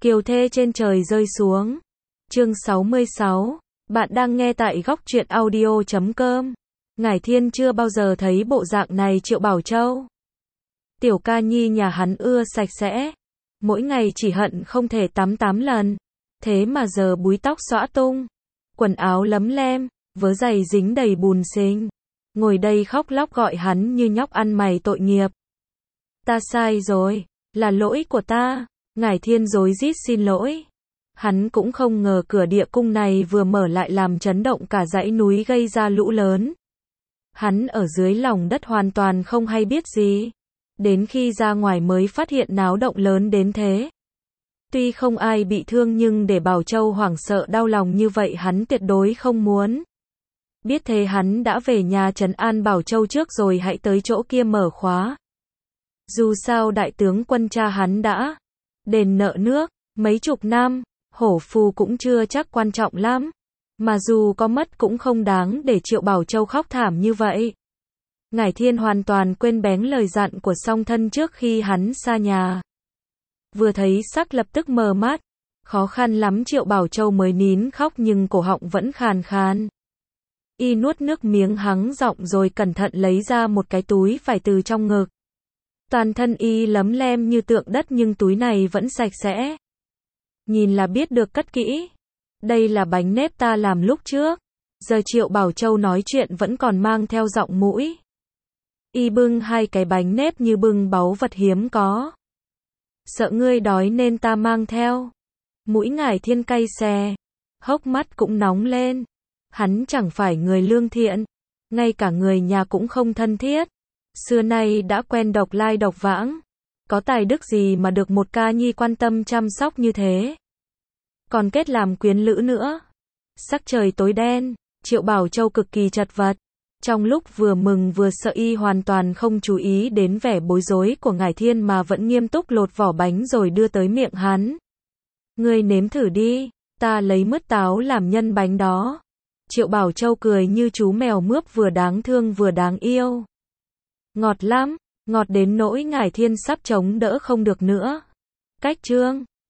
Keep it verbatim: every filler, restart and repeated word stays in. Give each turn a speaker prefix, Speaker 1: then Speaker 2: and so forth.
Speaker 1: Kiều thê trên trời rơi xuống. Chương sáu mươi sáu. Bạn đang nghe tại góc truyện audio chấm com. Ngải Thiên chưa bao giờ thấy bộ dạng này Triệu Bảo Châu. Tiểu ca nhi nhà hắn ưa sạch sẽ. Mỗi ngày chỉ hận không thể tắm tám lần. Thế mà giờ búi tóc xõa tung. Quần áo lấm lem, vớ giày dính đầy bùn xình. Ngồi đây khóc lóc gọi hắn như nhóc ăn mày tội nghiệp. Ta sai rồi, là lỗi của ta. Ngải Thiên rối rít xin lỗi. Hắn cũng không ngờ cửa địa cung này vừa mở lại làm chấn động cả dãy núi gây ra lũ lớn. Hắn ở dưới lòng đất hoàn toàn không hay biết gì. Đến khi ra ngoài mới phát hiện náo động lớn đến thế. Tuy không ai bị thương nhưng để Bảo Châu hoảng sợ đau lòng như vậy hắn tuyệt đối không muốn. Biết thế hắn đã về nhà trấn an Bảo Châu trước rồi hãy tới chỗ kia mở khóa. Dù sao đại tướng quân cha hắn đã đền nợ nước mấy chục năm, hổ phù cũng chưa chắc quan trọng lắm. Mà dù có mất cũng không đáng để Triệu Bảo Châu khóc thảm như vậy. Ngải Thiên hoàn toàn quên bén lời dặn của song thân trước khi hắn xa nhà. Vừa thấy sắc lập tức mờ mắt. Khó khăn lắm Triệu Bảo Châu mới nín khóc nhưng cổ họng vẫn khàn khàn. Y nuốt nước miếng hắng giọng rồi cẩn thận lấy ra một cái túi vải từ trong ngực. Toàn thân y lấm lem như tượng đất nhưng túi này vẫn sạch sẽ. Nhìn là biết được cất kỹ. Đây là bánh nếp ta làm lúc trước. Giờ Triệu Bảo Châu nói chuyện vẫn còn mang theo giọng mũi. Y bưng hai cái bánh nếp như bưng báu vật hiếm có. Sợ ngươi đói nên ta mang theo. Mũi Ngải Thiên cay xè. Hốc mắt cũng nóng lên. Hắn chẳng phải người lương thiện. Ngay cả người nhà cũng không thân thiết. Xưa nay đã quen độc lai độc vãng. Có tài đức gì mà được một ca nhi quan tâm chăm sóc như thế. Còn kết làm quyến lữ nữa. Sắc trời tối đen. Triệu Bảo Châu cực kỳ chật vật. Trong lúc vừa mừng vừa sợ y hoàn toàn không chú ý đến vẻ bối rối của Ngải Thiên mà vẫn nghiêm túc lột vỏ bánh rồi đưa tới miệng hắn. Ngươi nếm thử đi, ta lấy mứt táo làm nhân bánh đó. Triệu Bảo Châu cười như chú mèo mướp vừa đáng thương vừa đáng yêu. Ngọt lắm, ngọt đến nỗi Ngải Thiên sắp chống đỡ không được nữa. Cách chương